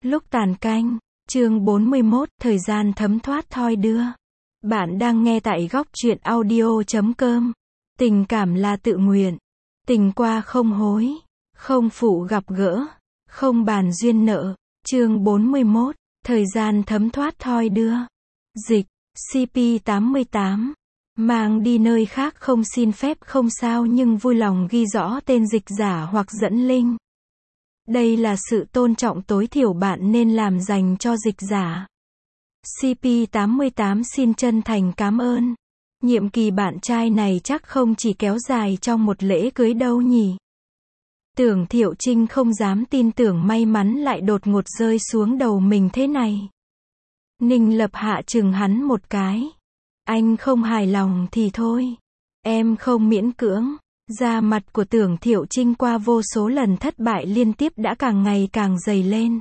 Lúc tàn canh, chương 41, thời gian thấm thoát thoi đưa. Bạn đang nghe tại góc truyện audio.com. Tình cảm là tự nguyện. Tình qua không hối. Không phụ gặp gỡ. Không bàn duyên nợ. Chương 41, thời gian thấm thoát thoi đưa. Dịch, CP88. Mang đi nơi khác không xin phép không sao nhưng vui lòng ghi rõ tên dịch giả hoặc dẫn link. Đây là sự tôn trọng tối thiểu bạn nên làm dành cho dịch giả. CP88 xin chân thành cảm ơn. Nhiệm kỳ bạn trai này chắc không chỉ kéo dài trong một lễ cưới đâu nhỉ. Tưởng Thiệu Trinh không dám tin tưởng may mắn lại đột ngột rơi xuống đầu mình thế này. Ninh Lập Hạ chừng hắn một cái. Anh không hài lòng thì thôi. Em không miễn cưỡng. Da mặt của Tưởng Thiệu Trinh qua vô số lần thất bại liên tiếp đã càng ngày càng dày lên.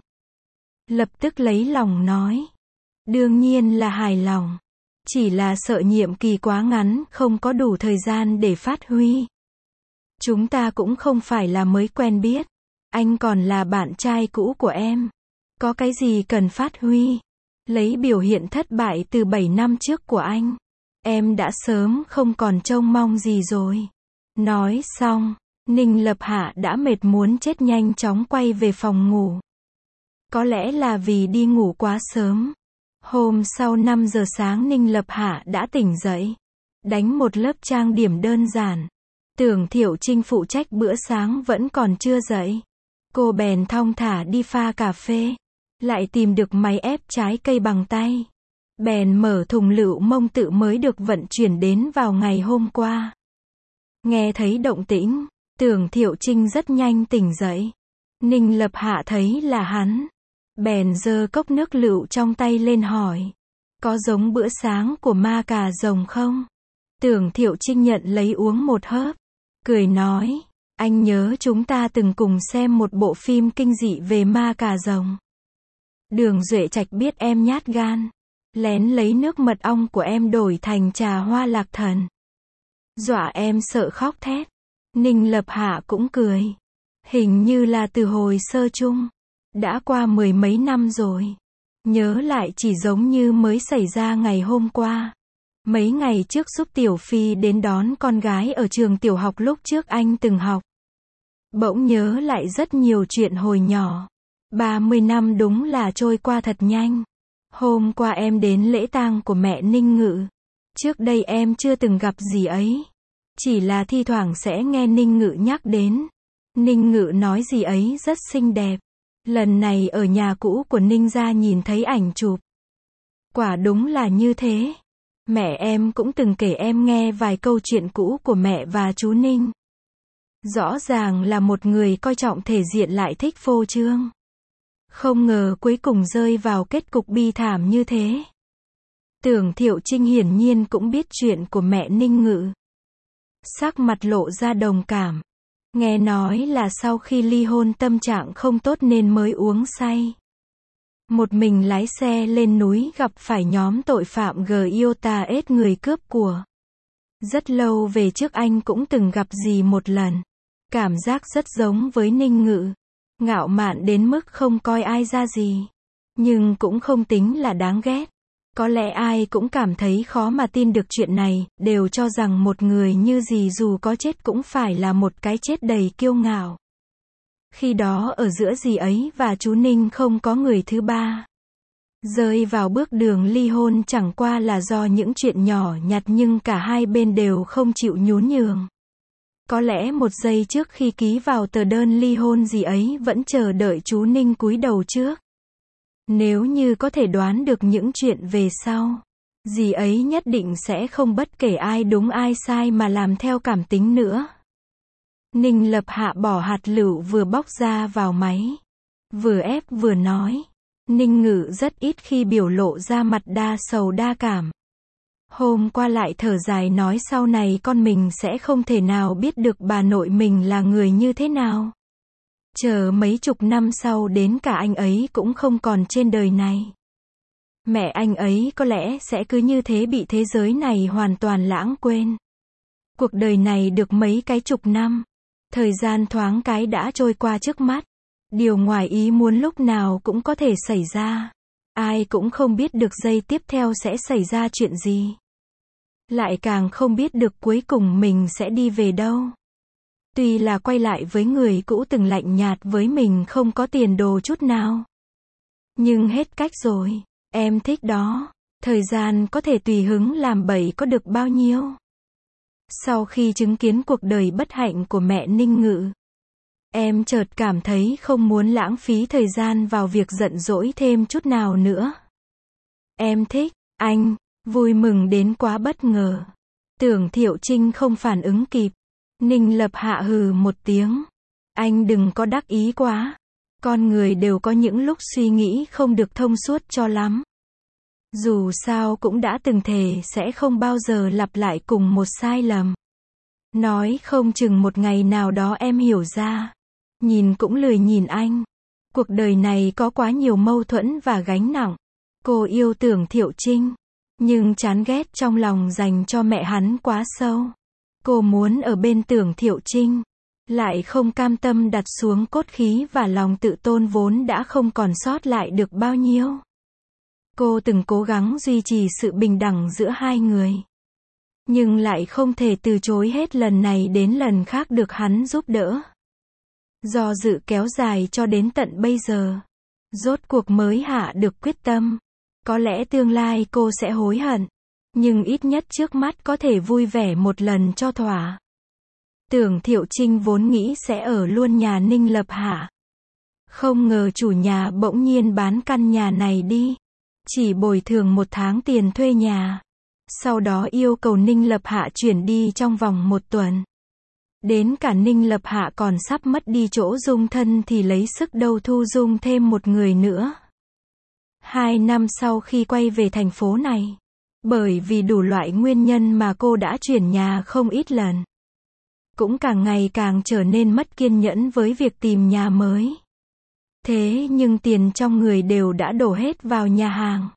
Lập tức lấy lòng nói. Đương nhiên là hài lòng. Chỉ là sợ nhiệm kỳ quá ngắn, không có đủ thời gian để phát huy. Chúng ta cũng không phải là mới quen biết. Anh còn là bạn trai cũ của em. Có cái gì cần phát huy? Lấy biểu hiện thất bại từ 7 năm trước của anh. Em đã sớm không còn trông mong gì rồi. Nói xong, Ninh Lập Hạ đã mệt muốn chết nhanh chóng quay về phòng ngủ. Có lẽ là vì đi ngủ quá sớm. Hôm sau 5 giờ sáng Ninh Lập Hạ đã tỉnh dậy. Đánh một lớp trang điểm đơn giản. Tưởng Thiệu Trinh phụ trách bữa sáng vẫn còn chưa dậy. Cô bèn thong thả đi pha cà phê. Lại tìm được máy ép trái cây bằng tay. Bèn mở thùng lựu mông tự mới được vận chuyển đến vào ngày hôm qua. Nghe thấy động tĩnh, Tưởng Thiệu Trinh rất nhanh tỉnh dậy. Ninh Lập Hạ thấy là hắn. Bèn giơ cốc nước lựu trong tay lên hỏi. Có giống bữa sáng của ma cà rồng không? Tưởng Thiệu Trinh nhận lấy uống một hớp. Cười nói, anh nhớ chúng ta từng cùng xem một bộ phim kinh dị về ma cà rồng. Đường Duệ Trạch biết em nhát gan. Lén lấy nước mật ong của em đổi thành trà hoa lạc thần. Dọa em sợ khóc thét. Ninh Lập Hạ cũng cười. Hình như là từ hồi sơ chung. Đã qua 10 mấy năm rồi. Nhớ lại chỉ giống như mới xảy ra ngày hôm qua. Mấy ngày trước giúp Tiểu Phi đến đón con gái ở trường tiểu học lúc trước anh từng học. Bỗng nhớ lại rất nhiều chuyện hồi nhỏ. 30 năm đúng là trôi qua thật nhanh. Hôm qua em đến lễ tang của mẹ Ninh Ngự. Trước đây em chưa từng gặp dì ấy. Chỉ là thi thoảng sẽ nghe Ninh Ngự nhắc đến. Ninh Ngự nói dì ấy rất xinh đẹp. Lần này ở nhà cũ của Ninh gia nhìn thấy ảnh chụp. Quả đúng là như thế. Mẹ em cũng từng kể em nghe vài câu chuyện cũ của mẹ và chú Ninh. Rõ ràng là một người coi trọng thể diện lại thích phô trương. Không ngờ cuối cùng rơi vào kết cục bi thảm như thế. Tưởng Thiệu Trinh hiển nhiên cũng biết chuyện của mẹ Ninh Ngự. Sắc mặt lộ ra đồng cảm. Nghe nói là sau khi ly hôn tâm trạng không tốt nên mới uống say. Một mình lái xe lên núi gặp phải nhóm tội phạm Giota ết người cướp của. Rất lâu về trước anh cũng từng gặp dì một lần. Cảm giác rất giống với Ninh Ngự. Ngạo mạn đến mức không coi ai ra gì. Nhưng cũng không tính là đáng ghét. Có lẽ ai cũng cảm thấy khó mà tin được chuyện này, đều cho rằng một người như dì dù có chết cũng phải là một cái chết đầy kiêu ngạo. Khi đó ở giữa dì ấy và chú Ninh không có người thứ ba. Rơi vào bước đường ly hôn chẳng qua là do những chuyện nhỏ nhặt nhưng cả hai bên đều không chịu nhún nhường. Có lẽ một giây trước khi ký vào tờ đơn ly hôn dì ấy vẫn chờ đợi chú Ninh cúi đầu trước. Nếu như có thể đoán được những chuyện về sau, dì ấy nhất định sẽ không bất kể ai đúng ai sai mà làm theo cảm tính nữa. Ninh Lập Hạ bỏ hạt lựu vừa bóc ra vào máy. Vừa ép vừa nói. Ninh Ngự rất ít khi biểu lộ ra mặt đa sầu đa cảm. Hôm qua lại thở dài nói sau này con mình sẽ không thể nào biết được bà nội mình là người như thế nào. Chờ mấy chục năm sau đến cả anh ấy cũng không còn trên đời này. Mẹ anh ấy có lẽ sẽ cứ như thế bị thế giới này hoàn toàn lãng quên. Cuộc đời này được mấy cái chục năm. Thời gian thoáng cái đã trôi qua trước mắt. Điều ngoài ý muốn lúc nào cũng có thể xảy ra. Ai cũng không biết được giây tiếp theo sẽ xảy ra chuyện gì. Lại càng không biết được cuối cùng mình sẽ đi về đâu. Tuy là quay lại với người cũ từng lạnh nhạt với mình không có tiền đồ chút nào. Nhưng hết cách rồi, em thích đó. Thời gian có thể tùy hứng làm bậy có được bao nhiêu. Sau khi chứng kiến cuộc đời bất hạnh của mẹ Ninh Ngự, em chợt cảm thấy không muốn lãng phí thời gian vào việc giận dỗi thêm chút nào nữa. Em thích anh, vui mừng đến quá bất ngờ. Tưởng Thiệu Trinh không phản ứng kịp. Ninh Lập Hạ hừ một tiếng. Anh đừng có đắc ý quá. Con người đều có những lúc suy nghĩ không được thông suốt cho lắm. Dù sao cũng đã từng thề sẽ không bao giờ lặp lại cùng một sai lầm. Nói không chừng một ngày nào đó em hiểu ra. Nhìn cũng lười nhìn anh. Cuộc đời này có quá nhiều mâu thuẫn và gánh nặng. Cô yêu Tưởng Thiệu Trinh, nhưng chán ghét trong lòng dành cho mẹ hắn quá sâu. Cô muốn ở bên Tưởng Thiệu Trinh, lại không cam tâm đặt xuống cốt khí và lòng tự tôn vốn đã không còn sót lại được bao nhiêu. Cô từng cố gắng duy trì sự bình đẳng giữa hai người, nhưng lại không thể từ chối hết lần này đến lần khác được hắn giúp đỡ. Do dự kéo dài cho đến tận bây giờ, rốt cuộc mới hạ được quyết tâm. Có lẽ tương lai cô sẽ hối hận, nhưng ít nhất trước mắt có thể vui vẻ một lần cho thỏa. Tưởng Thiệu Trinh vốn nghĩ sẽ ở luôn nhà Ninh Lập Hạ. Không ngờ chủ nhà bỗng nhiên bán căn nhà này đi. Chỉ bồi thường 1 tháng tiền thuê nhà. Sau đó yêu cầu Ninh Lập Hạ chuyển đi trong vòng 1 tuần. Đến cả Ninh Lập Hạ còn sắp mất đi chỗ dung thân thì lấy sức đâu thu dung thêm một người nữa. 2 năm sau khi quay về thành phố này, bởi vì đủ loại nguyên nhân mà cô đã chuyển nhà không ít lần. Cũng càng ngày càng trở nên mất kiên nhẫn với việc tìm nhà mới. Thế nhưng tiền trong người đều đã đổ hết vào nhà hàng.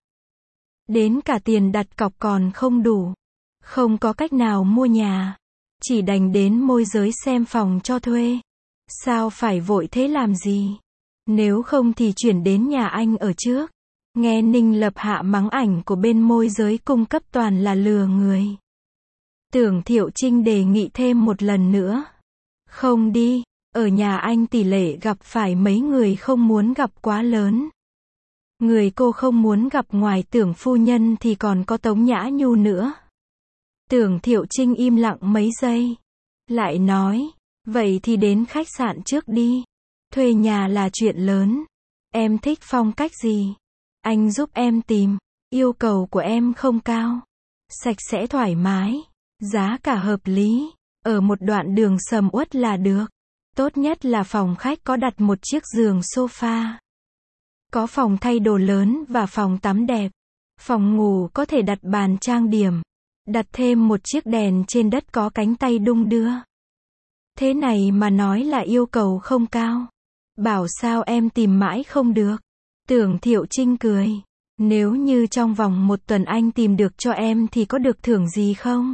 Đến cả tiền đặt cọc còn không đủ. Không có cách nào mua nhà. Chỉ đành đến môi giới xem phòng cho thuê. Sao phải vội thế làm gì? Nếu không thì chuyển đến nhà anh ở trước. Nghe Ninh Lập Hạ mắng ảnh của bên môi giới cung cấp toàn là lừa người. Tưởng Thiệu Trinh đề nghị thêm một lần nữa. Không đi, ở nhà anh tỷ lệ gặp phải mấy người không muốn gặp quá lớn. Người cô không muốn gặp ngoài Tưởng phu nhân thì còn có Tống Nhã Nhu nữa. Tưởng Thiệu Trinh im lặng mấy giây. Lại nói, vậy thì đến khách sạn trước đi. Thuê nhà là chuyện lớn. Em thích phong cách gì? Anh giúp em tìm. Yêu cầu của em không cao. Sạch sẽ thoải mái. Giá cả hợp lý. Ở một đoạn đường sầm uất là được. Tốt nhất là phòng khách có đặt một chiếc giường sofa. Có phòng thay đồ lớn và phòng tắm đẹp. Phòng ngủ có thể đặt bàn trang điểm. Đặt thêm một chiếc đèn trên đất có cánh tay đung đưa. Thế này mà nói là yêu cầu không cao. Bảo sao em tìm mãi không được. Tưởng Thiệu Trinh cười. Nếu như trong vòng 1 tuần anh tìm được cho em thì có được thưởng gì không?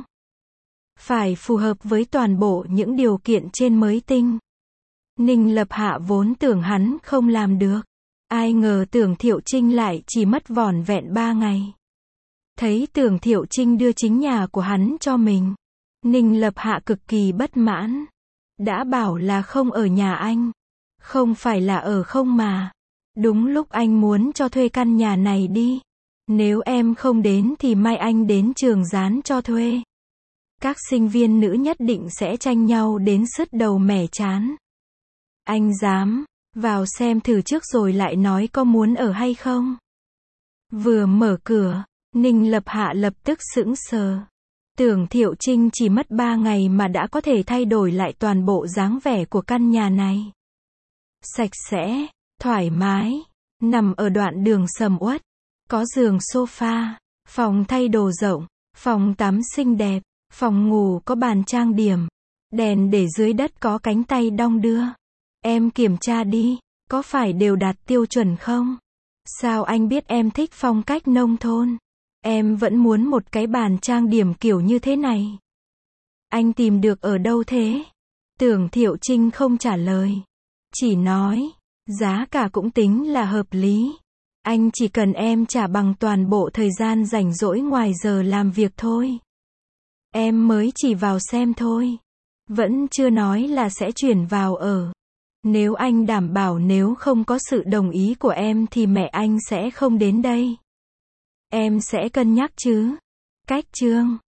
Phải phù hợp với toàn bộ những điều kiện trên mới tinh. Ninh Lập Hạ vốn tưởng hắn không làm được. Ai ngờ Tưởng Thiệu Trinh lại chỉ mất vỏn vẹn 3 ngày. Thấy Tưởng Thiệu Trinh đưa chính nhà của hắn cho mình. Ninh Lập Hạ cực kỳ bất mãn. Đã bảo là không ở nhà anh. Không phải là ở không mà. Đúng lúc anh muốn cho thuê căn nhà này đi. Nếu em không đến thì mai anh đến trường dán cho thuê. Các sinh viên nữ nhất định sẽ tranh nhau đến sứt đầu mẻ trán. Anh dám, vào xem thử trước rồi lại nói có muốn ở hay không. Vừa mở cửa, Ninh Lập Hạ lập tức sững sờ. Tưởng Thiệu Trinh chỉ mất 3 ngày mà đã có thể thay đổi lại toàn bộ dáng vẻ của căn nhà này. Sạch sẽ, thoải mái, nằm ở đoạn đường sầm uất. Có giường sofa, phòng thay đồ rộng, phòng tắm xinh đẹp, phòng ngủ có bàn trang điểm, đèn để dưới đất có cánh tay đong đưa. Em kiểm tra đi, có phải đều đạt tiêu chuẩn không? Sao anh biết em thích phong cách nông thôn? Em vẫn muốn một cái bàn trang điểm kiểu như thế này. Anh tìm được ở đâu thế? Tưởng Thiệu Trinh không trả lời. Chỉ nói, Giá cả cũng tính là hợp lý. Anh chỉ cần em trả bằng toàn bộ thời gian rảnh rỗi ngoài giờ làm việc thôi. Em mới chỉ vào xem thôi. Vẫn chưa nói là sẽ chuyển vào ở. Nếu anh đảm bảo nếu không có sự đồng ý của em thì mẹ anh sẽ không đến đây. Em sẽ cân nhắc chứ. Cách chương